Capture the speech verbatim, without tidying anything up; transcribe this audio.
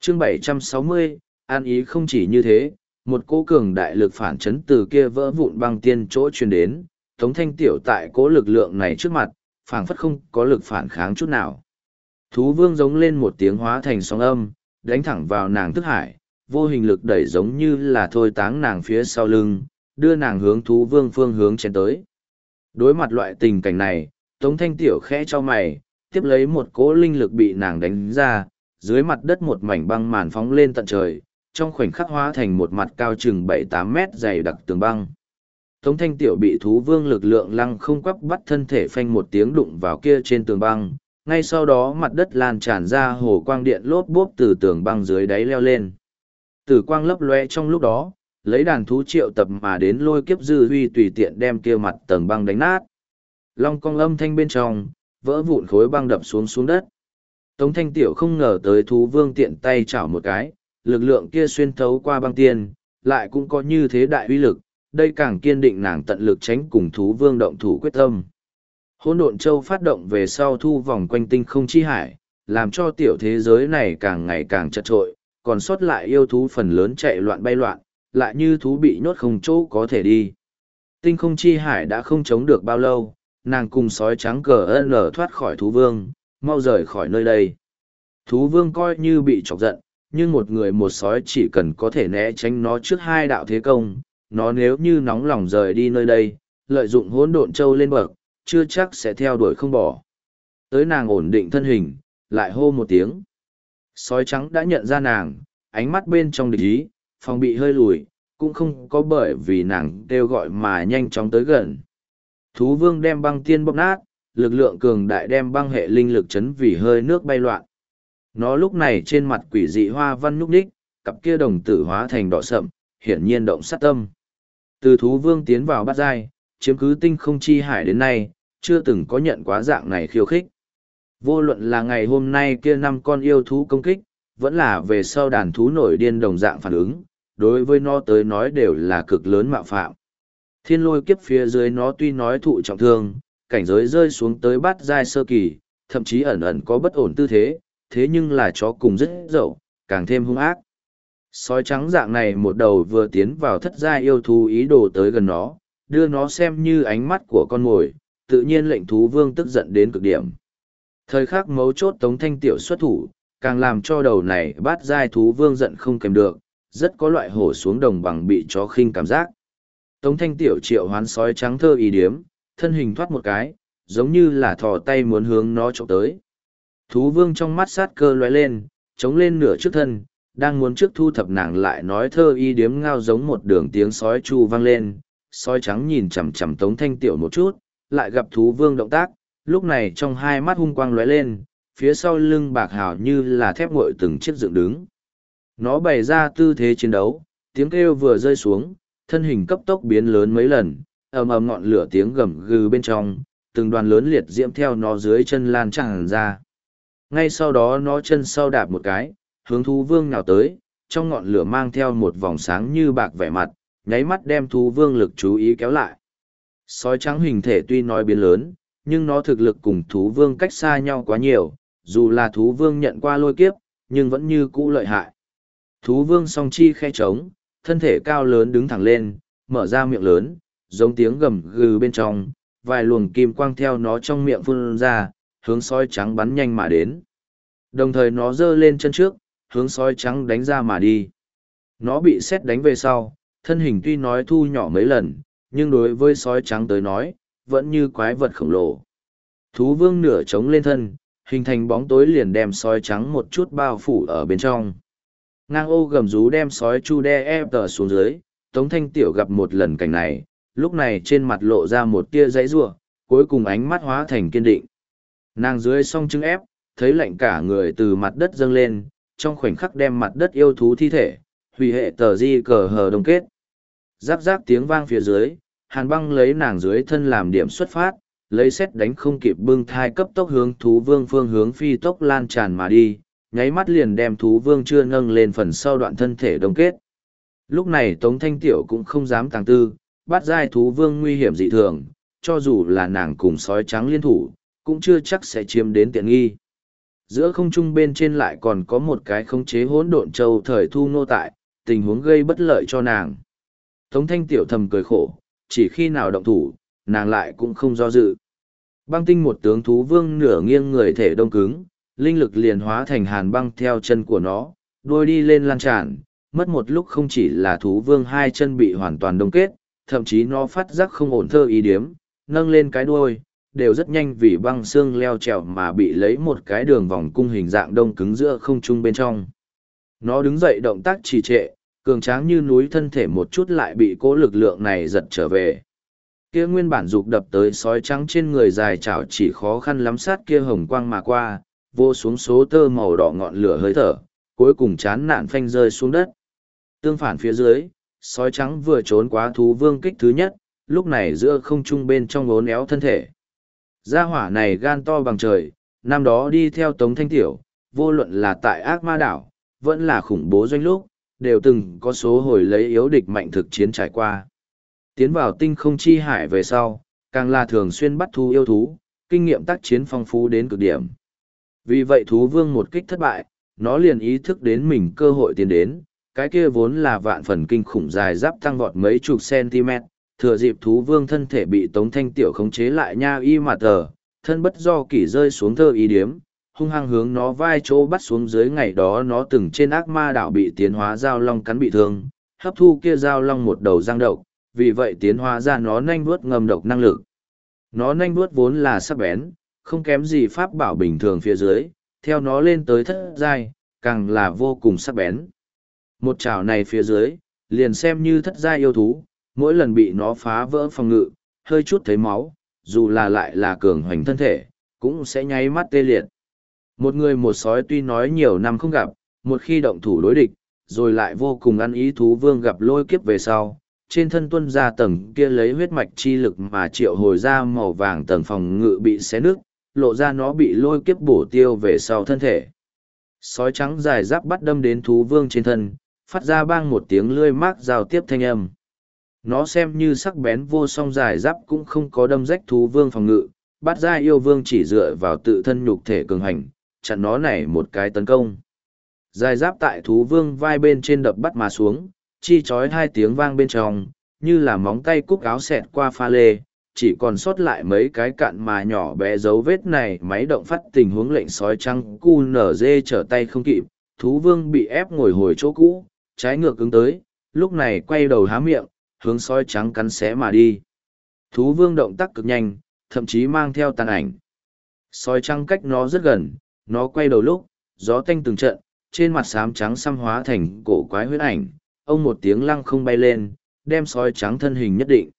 chương bảy trăm sáu mươi, an ý không chỉ như thế, một cỗ cường đại lực phản chấn từ kia vỡ vụn băng tiên chỗ truyền đến, Tống Thanh Tiểu tại cỗ lực lượng này trước mặt, phảng phất không có lực phản kháng chút nào. Thú vương giống lên một tiếng hóa thành sóng âm, đánh thẳng vào nàng thức hải, vô hình lực đẩy giống như là thôi táng nàng phía sau lưng, đưa nàng hướng thú vương phương hướng chén tới. Đối mặt loại tình cảnh này, Tống Thanh Tiểu khẽ cho mày, tiếp lấy một cỗ linh lực bị nàng đánh ra, dưới mặt đất một mảnh băng màn phóng lên tận trời, trong khoảnh khắc hóa thành một mặt cao chừng bảy tám mét dày đặc tường băng. Tống Thanh Tiểu bị thú vương lực lượng lăng không quắc bắt thân thể phanh một tiếng đụng vào kia trên tường băng, ngay sau đó mặt đất lan tràn ra hồ quang điện lốp bốp từ tường băng dưới đáy leo lên. Tử quang lấp loe trong lúc đó, lấy đàn thú triệu tập mà đến lôi kiếp dư huy tùy tiện đem kia mặt tường băng đánh nát. Long cong âm thanh bên trong, vỡ vụn khối băng đập xuống xuống đất. Tống Thanh Tiểu không ngờ tới thú vương tiện tay chảo một cái, lực lượng kia xuyên thấu qua băng tiên, lại cũng có như thế đại uy lực, đây càng kiên định nàng tận lực tránh cùng thú vương động thủ quyết tâm. Hỗn độn châu phát động về sau thu vòng quanh tinh không chi hải, làm cho tiểu thế giới này càng ngày càng chật trội, còn sót lại yêu thú phần lớn chạy loạn bay loạn, lại như thú bị nhốt không chỗ có thể đi. Tinh không chi hải đã không chống được bao lâu, nàng cùng sói trắng cờ ân lở thoát khỏi thú vương, mau rời khỏi nơi đây. Thú vương coi như bị chọc giận, nhưng một người một sói chỉ cần có thể né tránh nó trước hai đạo thế công, nó nếu như nóng lòng rời đi nơi đây, lợi dụng hỗn độn châu lên bậc, chưa chắc sẽ theo đuổi không bỏ. Tới nàng ổn định thân hình, lại hô một tiếng. Sói trắng đã nhận ra nàng, ánh mắt bên trong địch ý, phòng bị hơi lùi, cũng không có bởi vì nàng kêu gọi mà nhanh chóng tới gần. Thú vương đem băng tiên bóp nát, lực lượng cường đại đem băng hệ linh lực chấn vì hơi nước bay loạn. Nó lúc này trên mặt quỷ dị hoa văn nhúc nhích, cặp kia đồng tử hóa thành đỏ sậm, hiển nhiên động sát tâm. Từ thú vương tiến vào bát giai, chiếm cứ tinh không chi hải đến nay, chưa từng có nhận quá dạng này khiêu khích. Vô luận là ngày hôm nay kia năm con yêu thú công kích, vẫn là về sau đàn thú nổi điên đồng dạng phản ứng, đối với nó tới nói đều là cực lớn mạo phạm. Thiên lôi kiếp phía dưới nó tuy nói thụ trọng thương, cảnh giới rơi xuống tới bát giai sơ kỳ, thậm chí ẩn ẩn có bất ổn tư thế, thế nhưng là chó cùng rất dậu, càng thêm hung ác. Sói trắng dạng này một đầu vừa tiến vào thất giai yêu thú ý đồ tới gần nó, đưa nó xem như ánh mắt của con mồi, tự nhiên lệnh thú vương tức giận đến cực điểm. Thời khắc mấu chốt Tống Thanh Tiểu xuất thủ, càng làm cho đầu này bát giai thú vương giận không kèm được, rất có loại hổ xuống đồng bằng bị chó khinh cảm giác. Tống Thanh Tiểu triệu hoán sói trắng thơ ý điếm, thân hình thoát một cái, giống như là thò tay muốn hướng nó trộm tới. Thú vương trong mắt sát cơ lóe lên, chống lên nửa trước thân, đang muốn trước thu thập nàng lại nói thơ y điếm ngao giống một đường tiếng sói chu vang lên. Sói trắng nhìn chằm chằm Tống Thanh Tiểu một chút, lại gặp thú vương động tác, lúc này trong hai mắt hung quang lóe lên, phía sau lưng bạc hào như là thép nguội từng chiếc dựng đứng. Nó bày ra tư thế chiến đấu, tiếng kêu vừa rơi xuống, thân hình cấp tốc biến lớn mấy lần, ầm ầm ngọn lửa tiếng gầm gừ bên trong, từng đoàn lớn liệt diễm theo nó dưới chân lan tràn ra. Ngay sau đó nó chân sau đạp một cái, hướng thú vương nhào tới, trong ngọn lửa mang theo một vòng sáng như bạc vẻ mặt, nháy mắt đem thú vương lực chú ý kéo lại. Sói trắng hình thể tuy nói biến lớn, nhưng nó thực lực cùng thú vương cách xa nhau quá nhiều, dù là thú vương nhận qua lôi kiếp, nhưng vẫn như cũ lợi hại. Thú vương song chi khe trống, thân thể cao lớn đứng thẳng lên, mở ra miệng lớn, giống tiếng gầm gừ bên trong, vài luồng kim quang theo nó trong miệng phun ra, hướng sói trắng bắn nhanh mà đến. Đồng thời nó giơ lên chân trước, hướng sói trắng đánh ra mà đi. Nó bị sét đánh về sau, thân hình tuy nói thu nhỏ mấy lần, nhưng đối với sói trắng tới nói, vẫn như quái vật khổng lồ. Thú vương nửa trống lên thân, hình thành bóng tối liền đem sói trắng một chút bao phủ ở bên trong. Ngang ô gầm rú đem sói chu đe ép tờ xuống dưới, Tống Thanh Tiểu gặp một lần cảnh này, lúc này trên mặt lộ ra một tia giãy giụa, cuối cùng ánh mắt hóa thành kiên định. Nàng dưới song trứng ép, thấy lạnh cả người từ mặt đất dâng lên, trong khoảnh khắc đem mặt đất yêu thú thi thể, hủy hệ tờ di cờ hờ đông kết. Giáp giáp tiếng vang phía dưới, hàn băng lấy nàng dưới thân làm điểm xuất phát, lấy xét đánh không kịp bưng thai cấp tốc hướng thú vương phương hướng phi tốc lan tràn mà đi, nháy mắt liền đem thú vương chưa nâng lên phần sau đoạn thân thể đông kết. Lúc này Tống Thanh Tiểu cũng không dám tàng tư, bắt giai thú vương nguy hiểm dị thường, cho dù là nàng cùng sói trắng liên thủ, cũng chưa chắc sẽ chiếm đến tiện nghi. Giữa không trung bên trên lại còn có một cái khống chế hỗn độn châu thời thu nô tại, tình huống gây bất lợi cho nàng. Tống thanh tiểu thầm cười khổ, chỉ khi nào động thủ, nàng lại cũng không do dự. Băng tinh một tướng thú vương nửa nghiêng người thể đông cứng, linh lực liền hóa thành hàn băng theo chân của nó, đuôi đi lên lan tràn, mất một lúc không chỉ là thú vương hai chân bị hoàn toàn đông kết, thậm chí nó phát giác không ổn thơ ý điếm, nâng lên cái đuôi, đều rất nhanh vì băng xương leo trèo mà bị lấy một cái đường vòng cung hình dạng đông cứng giữa không trung bên trong. Nó đứng dậy động tác trì trệ, cường tráng như núi thân thể một chút lại bị cỗ lực lượng này giật trở về. Kia nguyên bản dục đập tới sói trắng trên người dài chảo chỉ khó khăn lắm sát kia hồng quang mà qua, vô xuống số tơ màu đỏ ngọn lửa hơi thở, cuối cùng chán nản phanh rơi xuống đất. Tương phản phía dưới, sói trắng vừa trốn quá thú vương kích thứ nhất, lúc này giữa không trung bên trong ốn éo thân thể. Gia hỏa này gan to bằng trời, năm đó đi theo Tống Thanh Tiểu, vô luận là tại ác ma đảo, vẫn là khủng bố doanh lúc, đều từng có số hồi lấy yếu địch mạnh thực chiến trải qua. Tiến vào tinh không chi hải về sau, càng là thường xuyên bắt thú yêu thú, kinh nghiệm tác chiến phong phú đến cực điểm. Vì vậy thú vương một kích thất bại, nó liền ý thức đến mình cơ hội tiến đến, cái kia vốn là vạn phần kinh khủng dài giáp tăng vọt mấy chục cm, thừa dịp thú vương thân thể bị Tống Thanh Tiểu khống chế lại nha y mà tờ, thân bất do kỷ rơi xuống thơ ý điếm, hung hăng hướng nó vai chỗ bắt xuống dưới. Ngày đó nó từng trên ác ma đảo bị tiến hóa giao long cắn bị thương, hấp thu kia giao long một đầu răng độc, vì vậy tiến hóa ra nó nanh vuốt ngầm độc năng lực. Nó nanh vuốt vốn là sắc bén, không kém gì pháp bảo bình thường phía dưới, theo nó lên tới thất giai, càng là vô cùng sắc bén. Một chảo này phía dưới, liền xem như thất giai yêu thú, mỗi lần bị nó phá vỡ phòng ngự, hơi chút thấy máu, dù là lại là cường hoành thân thể, cũng sẽ nháy mắt tê liệt. Một người một sói tuy nói nhiều năm không gặp, một khi động thủ đối địch, rồi lại vô cùng ăn ý thú vương gặp lôi kiếp về sau, trên thân tuân ra tầng kia lấy huyết mạch chi lực mà triệu hồi ra màu vàng tầng phòng ngự bị xé nước, lộ ra nó bị lôi kiếp bổ tiêu về sau thân thể. Sói trắng dài giáp bắt đâm đến thú vương trên thân, phát ra bang một tiếng lươi mác giao tiếp thanh âm. Nó xem như sắc bén vô song dài giáp cũng không có đâm rách thú vương phòng ngự, bắt ra yêu vương chỉ dựa vào tự thân nhục thể cường hành, chặn nó này một cái tấn công. Dài giáp tại thú vương vai bên trên đập bắt mà xuống, chi chói hai tiếng vang bên trong, như là móng tay cúc áo xẹt qua pha lê, chỉ còn sót lại mấy cái cạn mà nhỏ bé dấu vết này. Máy động phát tình huống lệnh sói trắng cu nở dê trở tay không kịp, thú vương bị ép ngồi hồi chỗ cũ, trái ngược ứng tới, lúc này quay đầu há miệng, hướng sói trắng cắn xé mà đi. Thú vương động tác cực nhanh, thậm chí mang theo tàn ảnh. Sói trắng cách nó rất gần, nó quay đầu lúc, gió tanh từng trận, trên mặt xám trắng xăm hóa thành cổ quái huyết ảnh, ông một tiếng lăng không bay lên, đem sói trắng thân hình nhất định.